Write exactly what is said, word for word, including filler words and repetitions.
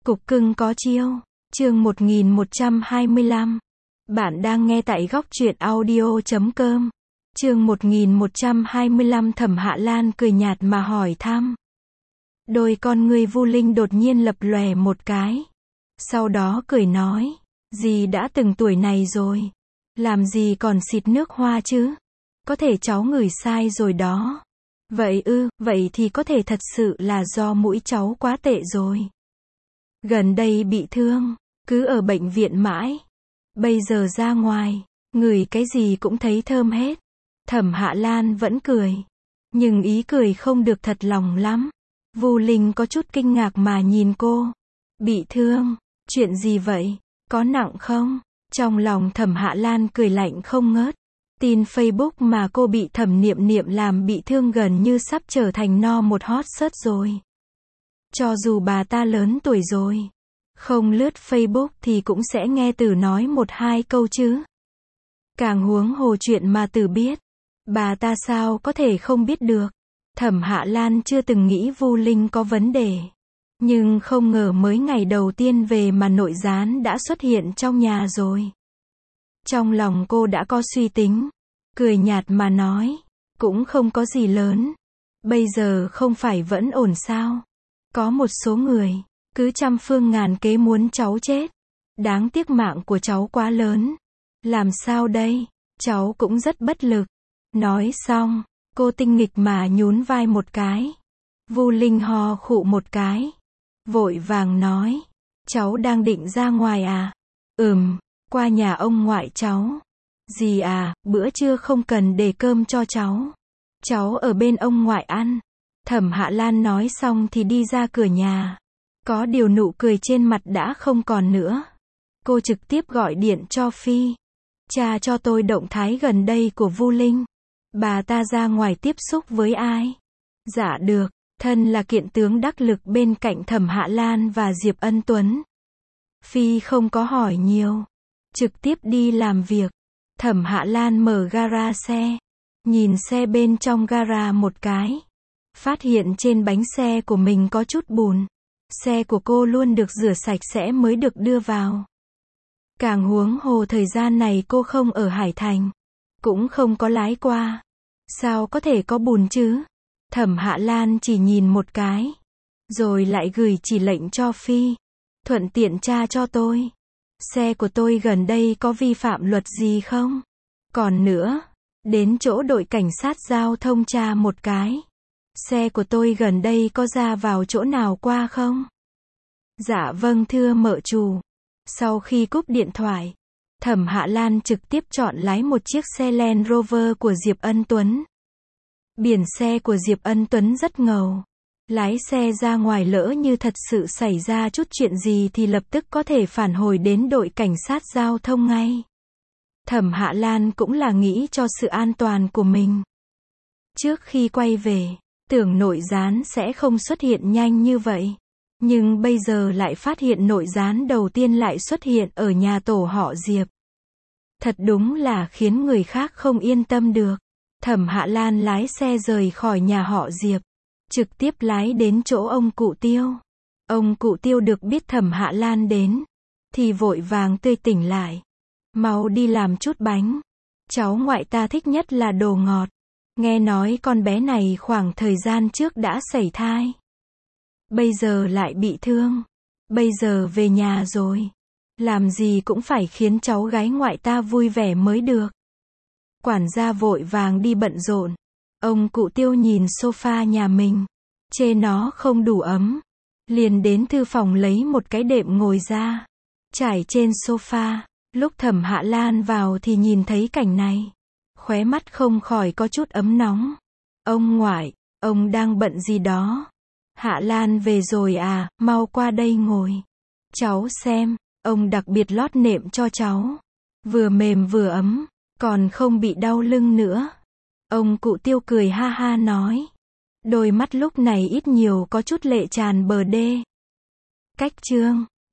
Cục cưng có chiêu. Chương một nghìn một trăm hai mươi lăm. Bạn đang nghe tại góc truyện audio chấm com. Chương một nghìn một trăm hai mươi lăm. Thẩm Hạ Lan cười nhạt mà hỏi thăm. Đôi con ngươi Vu Linh đột nhiên lập lòe một cái. Sau đó cười nói, dì đã từng tuổi này rồi, làm gì còn xịt nước hoa chứ? Có thể cháu ngửi sai rồi đó. Vậy ư, vậy thì có thể thật sự là do mũi cháu quá tệ rồi. Gần đây bị thương, cứ ở bệnh viện mãi. Bây giờ ra ngoài, ngửi cái gì cũng thấy thơm hết. Thẩm Hạ Lan vẫn cười, nhưng ý cười không được thật lòng lắm. Vu Linh có chút kinh ngạc mà nhìn cô. Bị thương, chuyện gì vậy? Có nặng không? Trong lòng Thẩm Hạ Lan cười lạnh không ngớt. Tin Facebook mà cô bị Thẩm Niệm Niệm làm bị thương gần như sắp trở thành no một hot search rồi. Cho dù bà ta lớn tuổi rồi, không lướt Facebook thì cũng sẽ nghe Tử nói một hai câu chứ. Càng huống hồ chuyện mà Tử biết, bà ta sao có thể không biết được. Thẩm Hạ Lan chưa từng nghĩ Vu Linh có vấn đề, nhưng không ngờ mới ngày đầu tiên về mà nội gián đã xuất hiện trong nhà rồi. Trong lòng cô đã có suy tính, cười nhạt mà nói, cũng không có gì lớn. Bây giờ không phải vẫn ổn sao? Có một số người, cứ trăm phương ngàn kế muốn cháu chết. Đáng tiếc mạng của cháu quá lớn. Làm sao đây? Cháu cũng rất bất lực. Nói xong, cô tinh nghịch mà nhún vai một cái. Vu Linh ho khụ một cái, vội vàng nói, cháu đang định ra ngoài à? Ừm, qua nhà ông ngoại cháu. Dì à, bữa trưa không cần để cơm cho cháu. Cháu ở bên ông ngoại ăn. Thẩm Hạ Lan nói xong thì đi ra cửa nhà. Có điều nụ cười trên mặt đã không còn nữa. Cô trực tiếp gọi điện cho Phi. Tra cho tôi động thái gần đây của Vu Linh. Bà ta ra ngoài tiếp xúc với ai? Dạ được, thân là kiện tướng đắc lực bên cạnh Thẩm Hạ Lan và Diệp Ân Tuấn. Phi không có hỏi nhiều, trực tiếp đi làm việc. Thẩm Hạ Lan mở gara xe, nhìn xe bên trong gara một cái. Phát hiện trên bánh xe của mình có chút bùn. Xe của cô luôn được rửa sạch sẽ mới được đưa vào. Càng huống hồ thời gian này cô không ở Hải Thành, cũng không có lái qua. Sao có thể có bùn chứ? Thẩm Hạ Lan chỉ nhìn một cái, rồi lại gửi chỉ lệnh cho Phi. Thuận tiện tra cho tôi. Xe của tôi gần đây có vi phạm luật gì không? Còn nữa, đến chỗ đội cảnh sát giao thông tra một cái. Xe của tôi gần đây có ra vào chỗ nào qua không? Dạ vâng thưa mợ chủ. Sau khi cúp điện thoại, Thẩm Hạ Lan trực tiếp chọn lái một chiếc xe Land Rover của Diệp Ân Tuấn. Biển xe của Diệp Ân Tuấn rất ngầu. Lái xe ra ngoài lỡ như thật sự xảy ra chút chuyện gì thì lập tức có thể phản hồi đến đội cảnh sát giao thông ngay. Thẩm Hạ Lan cũng là nghĩ cho sự an toàn của mình. Trước khi quay về, tưởng nội gián sẽ không xuất hiện nhanh như vậy. Nhưng bây giờ lại phát hiện nội gián đầu tiên lại xuất hiện ở nhà tổ họ Diệp. Thật đúng là khiến người khác không yên tâm được. Thẩm Hạ Lan lái xe rời khỏi nhà họ Diệp, trực tiếp lái đến chỗ ông cụ Tiêu. Ông cụ Tiêu được biết Thẩm Hạ Lan đến, thì vội vàng tươi tỉnh lại. Mau đi làm chút bánh. Cháu ngoại ta thích nhất là đồ ngọt. Nghe nói con bé này khoảng thời gian trước đã sảy thai. Bây giờ lại bị thương. Bây giờ về nhà rồi. Làm gì cũng phải khiến cháu gái ngoại ta vui vẻ mới được. Quản gia vội vàng đi bận rộn. Ông cụ Tiêu nhìn sofa nhà mình, chê nó không đủ ấm. Liền đến thư phòng lấy một cái đệm ngồi ra, trải trên sofa. Lúc Thẩm Hạ Lan vào thì nhìn thấy cảnh này. Khóe mắt không khỏi có chút ấm nóng. Ông ngoại, ông đang bận gì đó? Hạ Lan về rồi à, mau qua đây ngồi. Cháu xem, ông đặc biệt lót nệm cho cháu. Vừa mềm vừa ấm, còn không bị đau lưng nữa. Ông cụ Tiêu cười ha ha nói. Đôi mắt lúc này ít nhiều có chút lệ tràn bờ đê. Cách chương